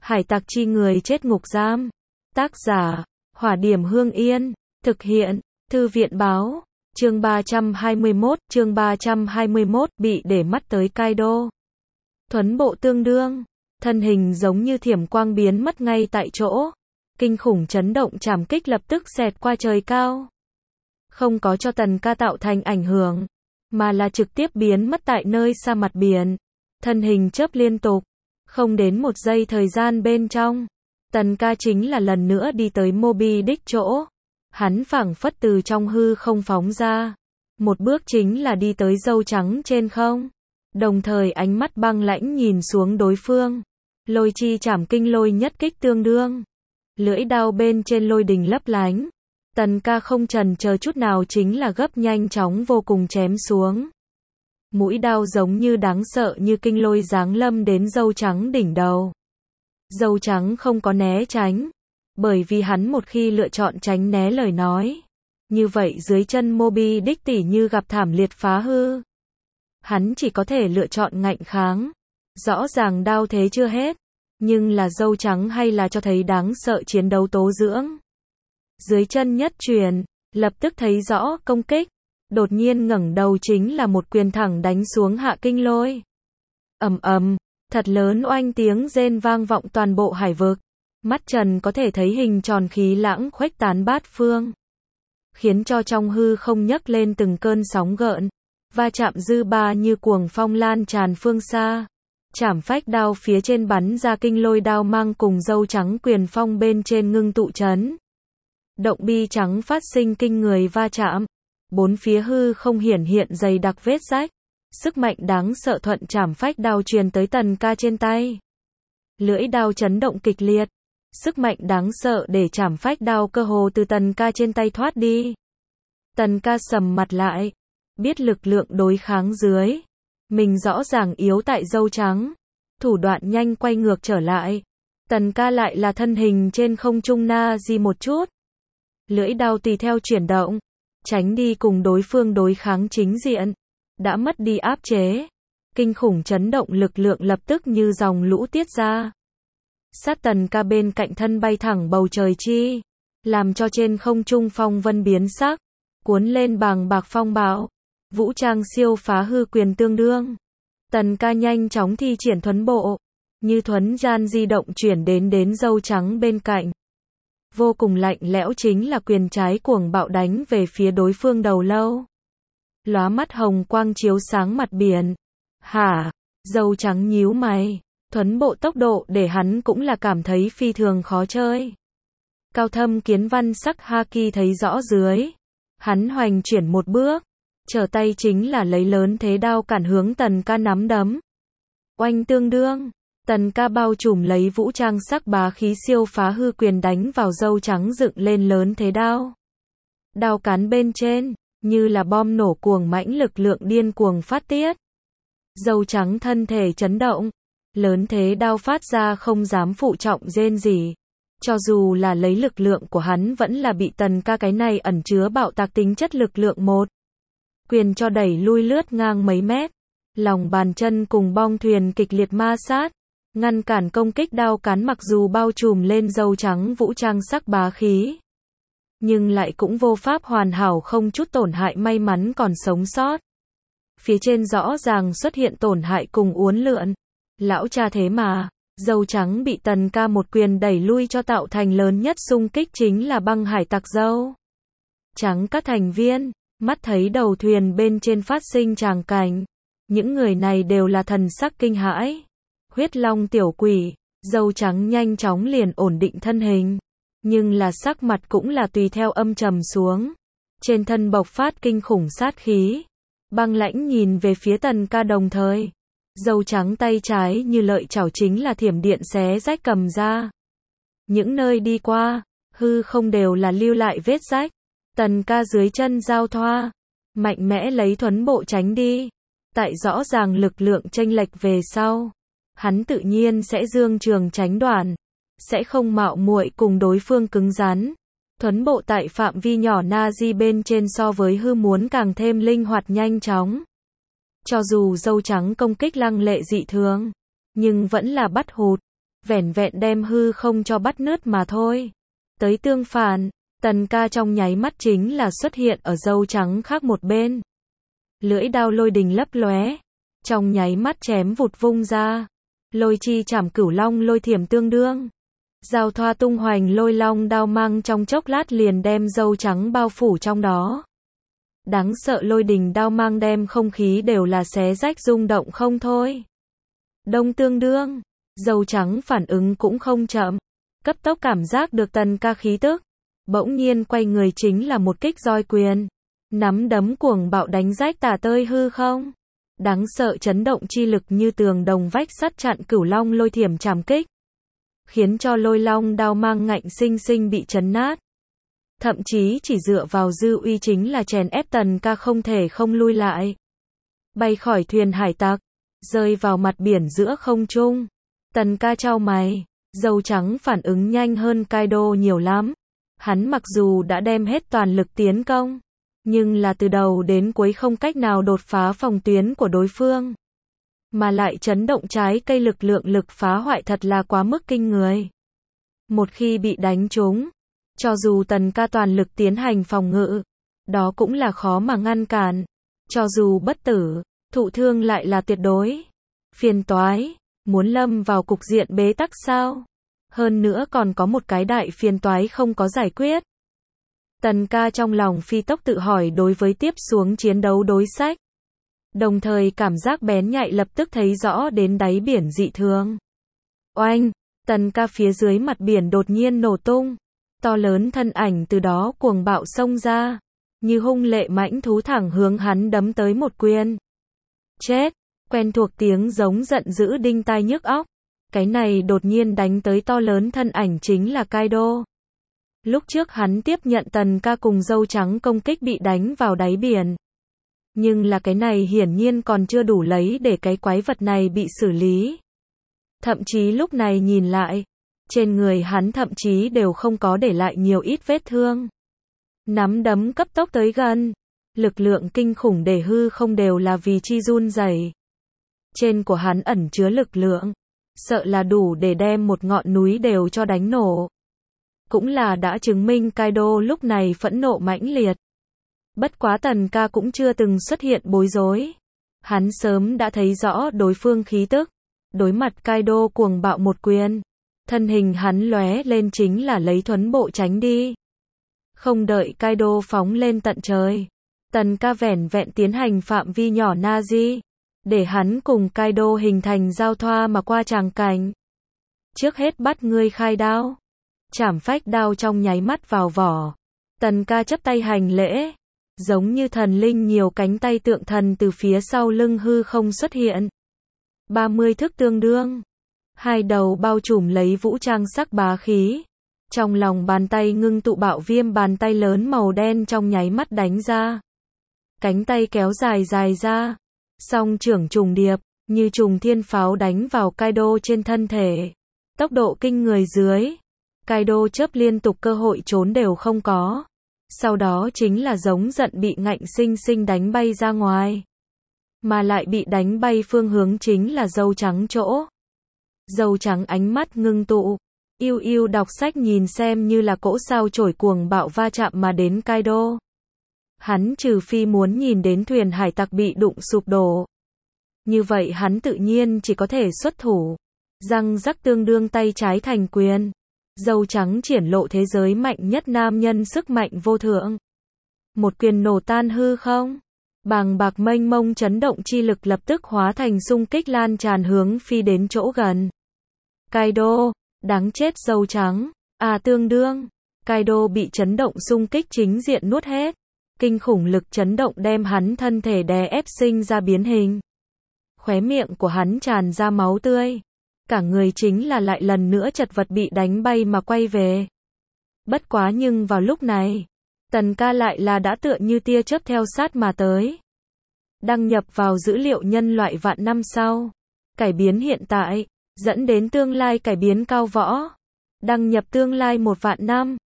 Hải tặc chi người chết ngục giam. Tác giả, Hỏa Điểm Hương Yên. Thực hiện, Thư viện báo. Chương 321, bị để mắt tới Kaido. Thuấn bộ tương đương, thân hình giống như thiểm quang biến mất ngay tại chỗ. Kinh khủng chấn động trảm kích lập tức xẹt qua trời cao. Không có cho Tần Ca tạo thành ảnh hưởng, mà là trực tiếp biến mất tại nơi xa mặt biển. Thân hình chớp liên tục, không đến một giây thời gian bên trong, Tần Ca chính là lần nữa đi tới Moby Dick chỗ. Hắn phảng phất từ trong hư không phóng ra, một bước chính là đi tới dâu trắng trên không. Đồng thời ánh mắt băng lãnh nhìn xuống đối phương. Lôi chi trảm kinh lôi nhất kích tương đương. Lưỡi đao bên trên lôi đình lấp lánh. Tần Ca không chần chờ chút nào chính là gấp nhanh chóng vô cùng chém xuống. Mũi đao giống như đáng sợ như kinh lôi giáng lâm đến dâu trắng đỉnh đầu. Dâu trắng không có né tránh, bởi vì hắn một khi lựa chọn tránh né lời nói, như vậy dưới chân Moby Dick tỉ như gặp thảm liệt phá hư. Hắn chỉ có thể lựa chọn ngạnh kháng. Rõ ràng đao thế chưa hết, nhưng là dâu trắng hay là cho thấy đáng sợ chiến đấu tố dưỡng. Dưới chân nhất truyền, lập tức thấy rõ công kích, đột nhiên ngẩng đầu chính là một quyền thẳng đánh xuống hạ kinh lôi. Ầm ầm, thật lớn oanh tiếng rên vang vọng toàn bộ hải vực. Mắt trần có thể thấy hình tròn khí lãng khuếch tán bát phương, khiến cho trong hư không nhấc lên từng cơn sóng gợn, va chạm dư ba như cuồng phong lan tràn phương xa. Trảm phách đao phía trên bắn ra kinh lôi đao mang cùng dâu trắng quyền phong bên trên ngưng tụ chấn. Động bi trắng phát sinh kinh người va chạm, bốn phía hư không hiển hiện dày đặc vết rách. Sức mạnh đáng sợ thuận trảm phách đao truyền tới Tần Ca trên tay. Lưỡi đao chấn động kịch liệt. Sức mạnh đáng sợ để trảm phách đao cơ hồ từ Tần Ca trên tay thoát đi. Tần Ca sầm mặt lại, biết lực lượng đối kháng dưới, mình rõ ràng yếu tại dâu trắng. Thủ đoạn nhanh quay ngược trở lại. Tần Ca lại là thân hình trên không trung na di một chút. Lưỡi đao tùy theo chuyển động, tránh đi cùng đối phương đối kháng chính diện. Đã mất đi áp chế. Kinh khủng chấn động lực lượng lập tức như dòng lũ tiết ra. Sát Tần Ca bên cạnh thân bay thẳng bầu trời chi, làm cho trên không trung phong vân biến sắc, cuốn lên bàng bạc phong bạo. Vũ trang siêu phá hư quyền tương đương. Tần Ca nhanh chóng thi triển thuấn bộ, như thuấn gian di động chuyển đến dâu trắng bên cạnh. Vô cùng lạnh lẽo chính là quyền trái cuồng bạo đánh về phía đối phương đầu lâu. Lóa mắt hồng quang chiếu sáng mặt biển. Hả? Dâu trắng nhíu mày. Thuấn bộ tốc độ để hắn cũng là cảm thấy phi thường khó chơi. Cao thâm kiến văn sắc haki thấy rõ dưới. Hắn hoành chuyển một bước, trở tay chính là lấy lớn thế đao cản hướng Tần Ca nắm đấm. Oanh tương đương, Tần Ca bao trùm lấy vũ trang sắc bá khí siêu phá hư quyền đánh vào dâu trắng dựng lên lớn thế đao. Đao cán bên trên, như là bom nổ cuồng mãnh lực lượng điên cuồng phát tiết. Dâu trắng thân thể chấn động, lớn thế đao phát ra không dám phụ trọng rên gì. Cho dù là lấy lực lượng của hắn vẫn là bị Tần Ca cái này ẩn chứa bạo tạc tính chất lực lượng một quyền cho đẩy lui lướt ngang mấy mét. Lòng bàn chân cùng bong thuyền kịch liệt ma sát, ngăn cản công kích đao cán mặc dù bao trùm lên dâu trắng vũ trang sắc bá khí, nhưng lại cũng vô pháp hoàn hảo không chút tổn hại may mắn còn sống sót. Phía trên rõ ràng xuất hiện tổn hại cùng uốn lượn. Lão cha thế mà, dâu trắng bị Tần Ca một quyền đẩy lui cho tạo thành lớn nhất xung kích chính là băng hải tặc dâu trắng các thành viên. Mắt thấy đầu thuyền bên trên phát sinh tràng cảnh, những người này đều là thần sắc kinh hãi. Huyết long tiểu quỷ, dâu trắng nhanh chóng liền ổn định thân hình, nhưng là sắc mặt cũng là tùy theo âm trầm xuống. Trên thân bộc phát kinh khủng sát khí, băng lãnh nhìn về phía Tần Ca đồng thời. Dâu trắng tay trái như lợi chảo chính là thiểm điện xé rách cầm ra. Những nơi đi qua, hư không đều là lưu lại vết rách. Tần Ca dưới chân giao thoa, mạnh mẽ lấy thuấn bộ tránh đi. Tại rõ ràng lực lượng chênh lệch về sau, hắn tự nhiên sẽ dương trường tránh đoạn, sẽ không mạo muội cùng đối phương cứng rắn. Thuấn bộ tại phạm vi nhỏ na di bên trên so với hư muốn càng thêm linh hoạt nhanh chóng. Cho dù dâu trắng công kích lăng lệ dị thường, nhưng vẫn là bắt hụt. vẻn vẹn đem hư không cho bắt nứt mà thôi. Tới tương phản, Tần Ca trong nháy mắt chính là xuất hiện ở dâu trắng khác một bên. Lưỡi đao lôi đình lấp lóe, trong nháy mắt chém vụt vung ra. Lôi chi chảm cửu long lôi thiểm tương đương. Giao thoa tung hoành lôi long đao mang trong chốc lát liền đem dâu trắng bao phủ trong đó. Đáng sợ lôi đình đao mang đem không khí đều là xé rách rung động không thôi. Đông tương đương, dâu trắng phản ứng cũng không chậm, cấp tốc cảm giác được Tần Ca khí tức, bỗng nhiên quay người chính là một kích roi quyền, nắm đấm cuồng bạo đánh rách tả tơi hư không. Đáng sợ chấn động chi lực như tường đồng vách sắt chặn cửu long lôi thiểm trảm kích, khiến cho lôi long đao mang ngạnh sinh sinh bị chấn nát. Thậm chí chỉ dựa vào dư uy chính là chèn ép Tần Ca không thể không lui lại. Bay khỏi thuyền hải tặc, rơi vào mặt biển giữa không trung. Tần Ca chau mày, dâu trắng phản ứng nhanh hơn Kaido nhiều lắm. Hắn mặc dù đã đem hết toàn lực tiến công, nhưng là từ đầu đến cuối không cách nào đột phá phòng tuyến của đối phương. Mà lại chấn động trái cây lực lượng lực phá hoại thật là quá mức kinh người. Một khi bị đánh trúng, cho dù Tần Ca toàn lực tiến hành phòng ngự, đó cũng là khó mà ngăn cản. Cho dù bất tử, thụ thương lại là tuyệt đối. Phiền toái, muốn lâm vào cục diện bế tắc sao? Hơn nữa còn có một cái đại phiền toái không có giải quyết. Tần Ca trong lòng phi tốc tự hỏi đối với tiếp xuống chiến đấu đối sách. Đồng thời cảm giác bén nhạy lập tức thấy rõ đến đáy biển dị thường. Oanh, Tần Ca phía dưới mặt biển đột nhiên nổ tung. To lớn thân ảnh từ đó cuồng bạo xông ra, như hung lệ mãnh thú thẳng hướng hắn đấm tới một quyền. Chết, quen thuộc tiếng giống giận dữ đinh tai nhức óc. Cái này đột nhiên đánh tới to lớn thân ảnh chính là Kaido. Lúc trước hắn tiếp nhận Tần Ca cùng dâu trắng công kích bị đánh vào đáy biển. Nhưng là cái này hiển nhiên còn chưa đủ lấy để cái quái vật này bị xử lý. Thậm chí lúc này nhìn lại, trên người hắn thậm chí đều không có để lại nhiều ít vết thương. Nắm đấm cấp tốc tới gần, lực lượng kinh khủng để hư không đều là vì chi run rẩy. Trên của hắn ẩn chứa lực lượng, sợ là đủ để đem một ngọn núi đều cho đánh nổ. Cũng là đã chứng minh Kaido lúc này phẫn nộ mãnh liệt. Bất quá Tần Ca cũng chưa từng xuất hiện bối rối. Hắn sớm đã thấy rõ đối phương khí tức. Đối mặt Kaido cuồng bạo một quyền, thân hình hắn lóe lên chính là lấy thuấn bộ tránh đi. Không đợi Kaido phóng lên tận trời, Tần Ca vẻn vẹn tiến hành phạm vi nhỏ Nazi, để hắn cùng Kaido hình thành giao thoa mà qua tràng cảnh. Trước hết bắt ngươi khai đao. Trảm phách đao trong nháy mắt vào vỏ. Tần Ca chắp tay hành lễ, giống như thần linh nhiều cánh tay tượng thần từ phía sau lưng hư không xuất hiện. 30 thức tương đương. Hai đầu bao trùm lấy vũ trang sắc bá khí. Trong lòng bàn tay ngưng tụ bạo viêm bàn tay lớn màu đen trong nháy mắt đánh ra. Cánh tay kéo dài dài ra. Song trưởng trùng điệp, như trùng thiên pháo đánh vào Kaido trên thân thể. Tốc độ kinh người dưới. Kaido chớp liên tục cơ hội trốn đều không có. Sau đó chính là giống giận bị ngạnh sinh sinh đánh bay ra ngoài. Mà lại bị đánh bay phương hướng chính là dâu trắng chỗ. Dâu trắng ánh mắt ngưng tụ, yêu yêu đọc sách nhìn xem như là cỗ sao chổi cuồng bạo va chạm mà đến Kaido. Hắn trừ phi muốn nhìn đến thuyền hải tặc bị đụng sụp đổ. Như vậy hắn tự nhiên chỉ có thể xuất thủ. Răng rắc tương đương tay trái thành quyền. Dâu trắng triển lộ thế giới mạnh nhất nam nhân sức mạnh vô thượng. Một quyền nổ tan hư không. Bàng bạc mênh mông chấn động chi lực lập tức hóa thành xung kích lan tràn hướng phi đến chỗ gần. Kaido, đáng chết dâu trắng. Tương đương. Kaido bị chấn động xung kích chính diện nuốt hết. Kinh khủng lực chấn động đem hắn thân thể đè ép sinh ra biến hình. Khóe miệng của hắn tràn ra máu tươi. Cả người chính là lại lần nữa chật vật bị đánh bay mà quay về. Bất quá nhưng vào lúc này, Tần Ca lại là đã tựa như tia chớp theo sát mà tới. Đăng nhập vào dữ liệu nhân loại vạn năm sau. Cải biến hiện tại, dẫn đến tương lai cải biến cao võ. Đăng nhập tương lai 1 vạn năm.